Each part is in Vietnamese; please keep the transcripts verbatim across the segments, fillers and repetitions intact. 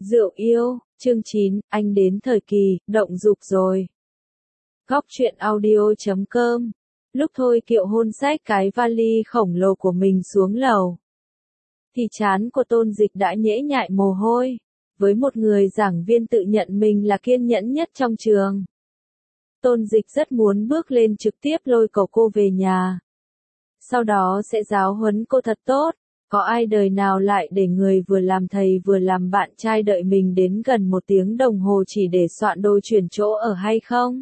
Rượu yêu, chương chín, anh đến thời kỳ, động dục rồi. Góc truyện audio chấm com. Lúc Thôi Kiệu Hôn xách cái vali khổng lồ của mình xuống lầu, thì trán của Tôn Dịch đã nhễ nhại mồ hôi. Với một người giảng viên tự nhận mình là kiên nhẫn nhất trong trường, Tôn Dịch rất muốn bước lên trực tiếp lôi cầu cô về nhà. Sau đó sẽ giáo huấn cô thật tốt. Có ai đời nào lại để người vừa làm thầy vừa làm bạn trai đợi mình đến gần một tiếng đồng hồ chỉ để soạn đồ chuyển chỗ ở hay không?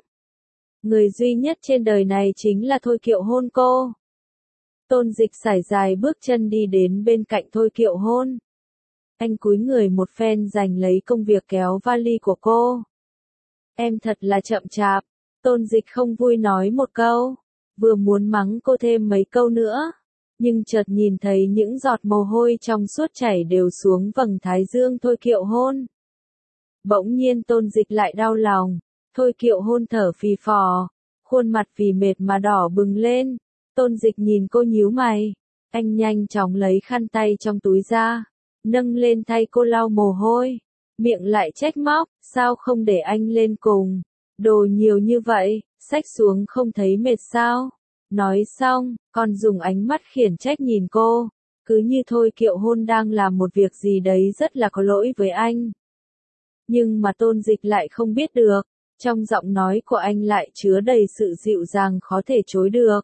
Người duy nhất trên đời này chính là Thôi Kiệu Hôn cô. Tôn Dịch sải dài bước chân đi đến bên cạnh Thôi Kiệu Hôn. Anh cúi người một phen giành lấy công việc kéo vali của cô. Em thật là chậm chạp. Tôn Dịch không vui nói một câu. Vừa muốn mắng cô thêm mấy câu nữa, nhưng chợt nhìn thấy những giọt mồ hôi trong suốt chảy đều xuống vầng thái dương Thôi Kiệu Hôn. Bỗng nhiên Tôn Dịch lại đau lòng. Thôi Kiệu Hôn thở phì phò, khuôn mặt vì mệt mà đỏ bừng lên. Tôn Dịch nhìn cô nhíu mày. Anh nhanh chóng lấy khăn tay trong túi ra, nâng lên thay cô lau mồ hôi. Miệng lại trách móc, sao không để anh lên cùng? Đồ nhiều như vậy, xách xuống không thấy mệt sao? Nói xong, còn dùng ánh mắt khiển trách nhìn cô, cứ như Thôi Kiệu Hôn đang làm một việc gì đấy rất là có lỗi với anh. Nhưng mà Tôn Dịch lại không biết được, trong giọng nói của anh lại chứa đầy sự dịu dàng khó thể chối được.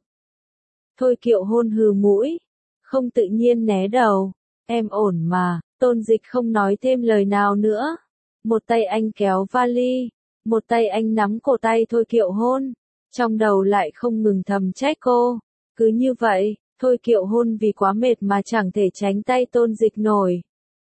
Thôi Kiệu Hôn hừ mũi, không tự nhiên né đầu. Em ổn mà. Tôn Dịch không nói thêm lời nào nữa. Một tay anh kéo vali, một tay anh nắm cổ tay Thôi Kiệu Hôn. Trong đầu lại không ngừng thầm trách cô. Cứ như vậy, Thôi Kiệu Hôn vì quá mệt mà chẳng thể tránh tay Tôn Dịch nổi.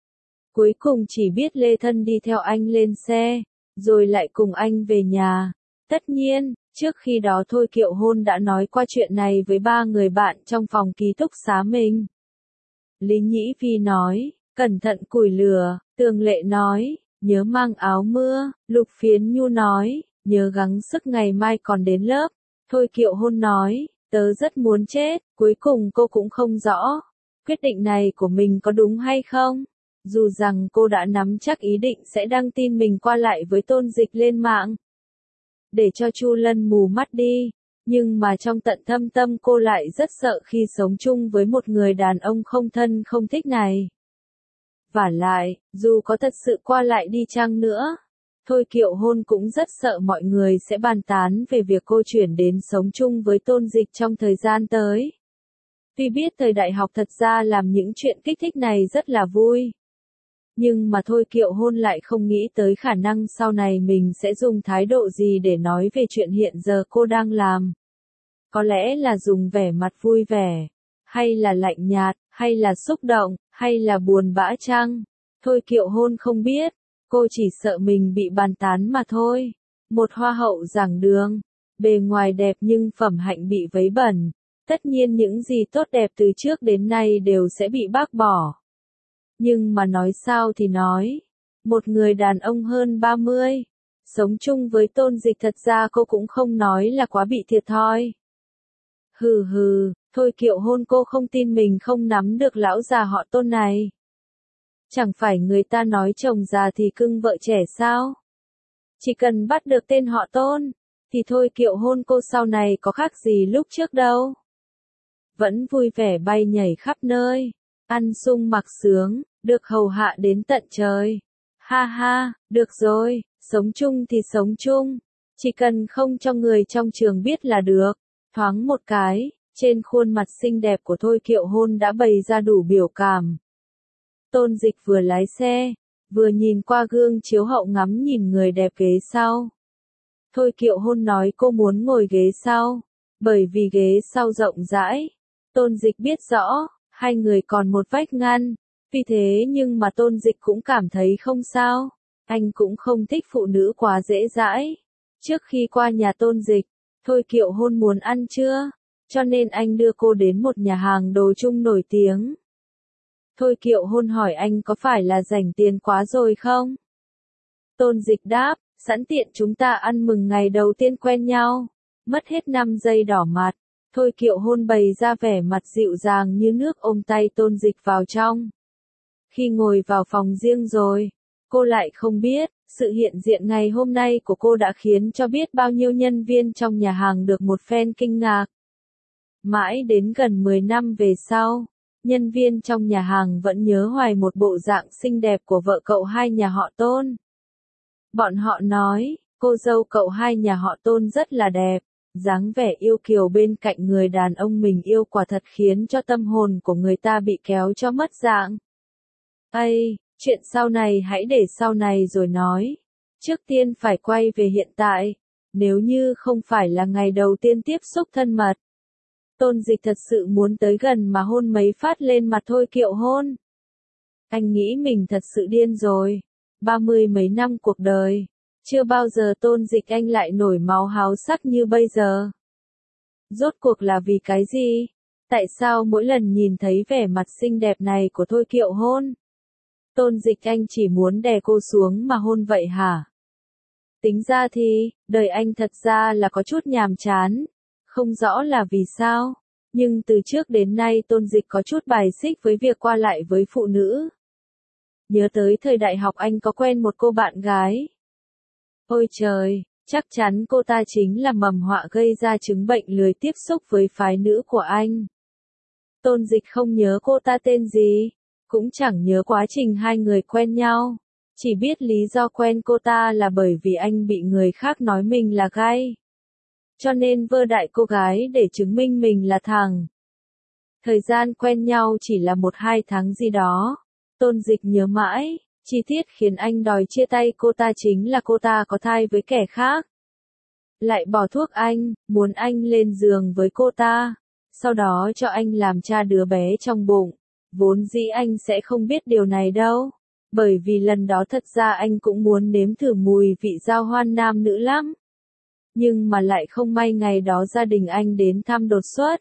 Cuối cùng chỉ biết lê thân đi theo anh lên xe, rồi lại cùng anh về nhà. Tất nhiên, trước khi đó Thôi Kiệu Hôn đã nói qua chuyện này với ba người bạn trong phòng ký túc xá mình. Lý Nhĩ Phi nói, cẩn thận củi lửa. Tường Lệ nói, nhớ mang áo mưa. Lục Phiến Nhu nói, nhớ gắng sức ngày mai còn đến lớp. Thôi Kiệu Hôn nói, tớ rất muốn chết. Cuối cùng cô cũng không rõ quyết định này của mình có đúng hay không. Dù rằng cô đã nắm chắc ý định sẽ đăng tin mình qua lại với Tôn Dịch lên mạng, để cho Chu Lân mù mắt đi. Nhưng mà trong tận thâm tâm cô lại rất sợ khi sống chung với một người đàn ông không thân không thích này. Vả lại, dù có thật sự qua lại đi chăng nữa, Thôi Kiệu Hôn cũng rất sợ mọi người sẽ bàn tán về việc cô chuyển đến sống chung với Tôn Dịch trong thời gian tới. Tuy biết thời đại học thật ra làm những chuyện kích thích này rất là vui, nhưng mà Thôi Kiệu Hôn lại không nghĩ tới khả năng sau này mình sẽ dùng thái độ gì để nói về chuyện hiện giờ cô đang làm. Có lẽ là dùng vẻ mặt vui vẻ, hay là lạnh nhạt, hay là xúc động, hay là buồn bã chăng? Thôi Kiệu Hôn không biết, cô chỉ sợ mình bị bàn tán mà thôi. Một hoa hậu giảng đường, bề ngoài đẹp nhưng phẩm hạnh bị vấy bẩn. Tất nhiên những gì tốt đẹp từ trước đến nay đều sẽ bị bác bỏ. Nhưng mà nói sao thì nói, một người đàn ông hơn ba mươi, sống chung với Tôn Dịch thật ra cô cũng không nói là quá bị thiệt thòi. Hừ hừ, Thôi Kiệu Hôn cô không tin mình không nắm được lão già họ Tôn này. Chẳng phải người ta nói chồng già thì cưng vợ trẻ sao? Chỉ cần bắt được tên họ Tôn, thì Thôi Kiệu Hôn cô sau này có khác gì lúc trước đâu. Vẫn vui vẻ bay nhảy khắp nơi, ăn sung mặc sướng, được hầu hạ đến tận trời. Ha ha, được rồi, sống chung thì sống chung, chỉ cần không cho người trong trường biết là được. Thoáng một cái, trên khuôn mặt xinh đẹp của Thôi Kiệu Hôn đã bày ra đủ biểu cảm. Tôn Dịch vừa lái xe, vừa nhìn qua gương chiếu hậu ngắm nhìn người đẹp ghế sau. Thôi Kiệu Hôn nói cô muốn ngồi ghế sau, bởi vì ghế sau rộng rãi. Tôn Dịch biết rõ, hai người còn một vách ngăn, vì thế nhưng mà Tôn Dịch cũng cảm thấy không sao. Anh cũng không thích phụ nữ quá dễ dãi. Trước khi qua nhà Tôn Dịch, Thôi Kiệu Hôn muốn ăn trưa, cho nên anh đưa cô đến một nhà hàng đồ Trung nổi tiếng. Thôi Kiệu Hôn hỏi anh có phải là rảnh tiền quá rồi không? Tôn Dịch đáp, sẵn tiện chúng ta ăn mừng ngày đầu tiên quen nhau. Mất hết năm giây đỏ mặt, Thôi Kiệu Hôn bày ra vẻ mặt dịu dàng như nước ôm tay Tôn Dịch vào trong. Khi ngồi vào phòng riêng rồi, Cô lại không biết, sự hiện diện ngày hôm nay của cô đã khiến cho biết bao nhiêu nhân viên trong nhà hàng được một phen kinh ngạc. Mãi đến gần mười năm về sau, nhân viên trong nhà hàng vẫn nhớ hoài một bộ dạng xinh đẹp của vợ cậu hai nhà họ Tôn. Bọn họ nói, cô dâu cậu hai nhà họ Tôn rất là đẹp, dáng vẻ yêu kiều bên cạnh người đàn ông mình yêu quả thật khiến cho tâm hồn của người ta bị kéo cho mất dạng. Ây, chuyện sau này hãy để sau này rồi nói. Trước tiên phải quay về hiện tại, nếu như không phải là ngày đầu tiên tiếp xúc thân mật. Tôn Dịch thật sự muốn tới gần mà hôn mấy phát lên mặt Thôi Kiệu Hôn. Anh nghĩ mình thật sự điên rồi. Ba mươi mấy năm cuộc đời, chưa bao giờ Tôn Dịch anh lại nổi máu háo sắc như bây giờ. Rốt cuộc là vì cái gì? Tại sao mỗi lần nhìn thấy vẻ mặt xinh đẹp này của Thôi Kiệu Hôn, Tôn Dịch anh chỉ muốn đè cô xuống mà hôn vậy hả? Tính ra thì, đời anh thật ra là có chút nhàm chán. Không rõ là vì sao, nhưng từ trước đến nay Tôn Dịch có chút bài xích với việc qua lại với phụ nữ. Nhớ tới thời đại học anh có quen một cô bạn gái. Ôi trời, chắc chắn cô ta chính là mầm họa gây ra chứng bệnh lười tiếp xúc với phái nữ của anh. Tôn Dịch không nhớ cô ta tên gì, cũng chẳng nhớ quá trình hai người quen nhau, chỉ biết lý do quen cô ta là bởi vì anh bị người khác nói mình là gay. Cho nên vơ đại cô gái để chứng minh mình là thằng. Thời gian quen nhau chỉ là một hai tháng gì đó. Tôn Dịch nhớ mãi, chi tiết khiến anh đòi chia tay cô ta chính là cô ta có thai với kẻ khác. Lại bỏ thuốc anh, muốn anh lên giường với cô ta, sau đó cho anh làm cha đứa bé trong bụng. Vốn dĩ anh sẽ không biết điều này đâu, bởi vì lần đó thật ra anh cũng muốn nếm thử mùi vị giao hoan nam nữ lắm. Nhưng mà lại không may ngày đó gia đình anh đến thăm đột xuất.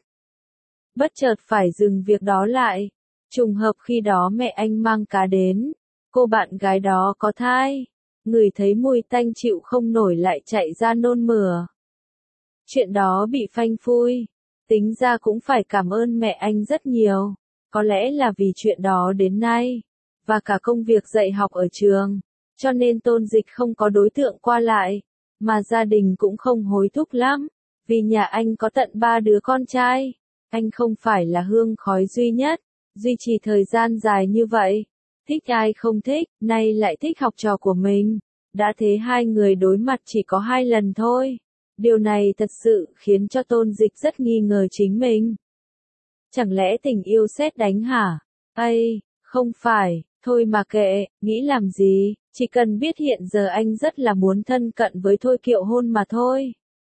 Bất chợt phải dừng việc đó lại. Trùng hợp khi đó mẹ anh mang cá đến. Cô bạn gái đó có thai. Người thấy mùi tanh chịu không nổi lại chạy ra nôn mửa. Chuyện đó bị phanh phui. Tính ra cũng phải cảm ơn mẹ anh rất nhiều. Có lẽ là vì chuyện đó đến nay. Và cả công việc dạy học ở trường. Cho nên Tôn Dịch không có đối tượng qua lại. Mà gia đình cũng không hối thúc lắm, vì nhà anh có tận ba đứa con trai. Anh không phải là hương khói duy nhất, duy trì thời gian dài như vậy. Thích ai không thích, nay lại thích học trò của mình. Đã thế hai người đối mặt chỉ có hai lần thôi. Điều này thật sự khiến cho Tôn Dịch rất nghi ngờ chính mình. Chẳng lẽ tình yêu sét đánh hả? Ây, không phải. Thôi mà kệ, nghĩ làm gì, chỉ cần biết hiện giờ anh rất là muốn thân cận với Thôi Kiệu Hôn mà thôi.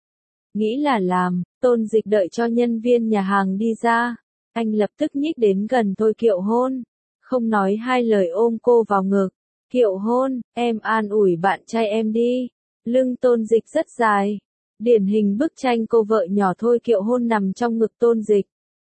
Nghĩ là làm, Tôn Dịch đợi cho nhân viên nhà hàng đi ra. Anh lập tức nhích đến gần Thôi Kiệu Hôn. Không nói hai lời ôm cô vào ngực. Kiệu Hôn, em an ủi bạn trai em đi. Lưng Tôn Dịch rất dài. Điển hình bức tranh cô vợ nhỏ Thôi Kiệu Hôn nằm trong ngực Tôn Dịch.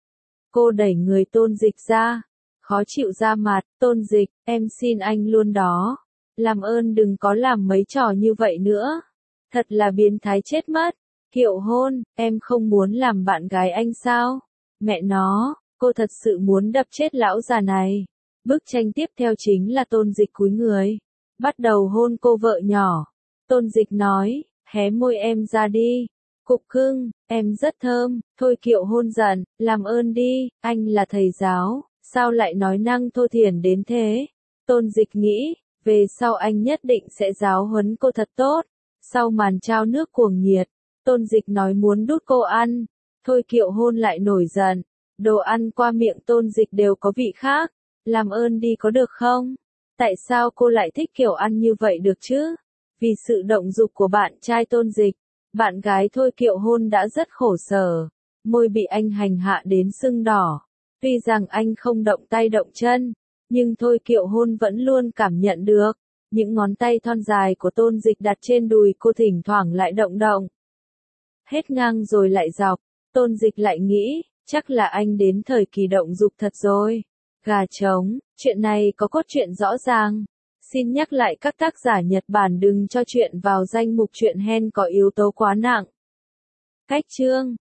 Cô đẩy người Tôn Dịch ra. Khó chịu ra mặt, Tôn Dịch, em xin anh luôn đó. Làm ơn đừng có làm mấy trò như vậy nữa. Thật là biến thái chết mất. Kiệu Hôn, em không muốn làm bạn gái anh sao? Mẹ nó, cô thật sự muốn đập chết lão già này. Bức tranh tiếp theo chính là Tôn Dịch cúi người. Bắt đầu hôn cô vợ nhỏ. Tôn Dịch nói, hé môi em ra đi. Cục cưng, em rất thơm. Thôi Kiệu Hôn giận, làm ơn đi, anh là thầy giáo. Sao lại nói năng thô thiển đến thế? Tôn Dịch nghĩ, về sau anh nhất định sẽ giáo huấn cô thật tốt. Sau màn trao nước cuồng nhiệt, Tôn Dịch nói muốn đút cô ăn. Thôi Kiệu Hôn lại nổi giận. Đồ ăn qua miệng Tôn Dịch đều có vị khác. Làm ơn đi có được không? Tại sao cô lại thích kiểu ăn như vậy được chứ? Vì sự động dục của bạn trai Tôn Dịch, bạn gái Thôi Kiệu Hôn đã rất khổ sở. Môi bị anh hành hạ đến sưng đỏ. Tuy rằng anh không động tay động chân, nhưng Thôi Kiệu Hôn vẫn luôn cảm nhận được. Những ngón tay thon dài của Tôn Dịch đặt trên đùi cô thỉnh thoảng lại động động. Hết ngang rồi lại dọc, Tôn Dịch lại nghĩ, chắc là anh đến thời kỳ động dục thật rồi. Gà trống, chuyện này có cốt truyện rõ ràng. Xin nhắc lại các tác giả Nhật Bản đừng cho chuyện vào danh mục truyện hen có yếu tố quá nặng. Cách chương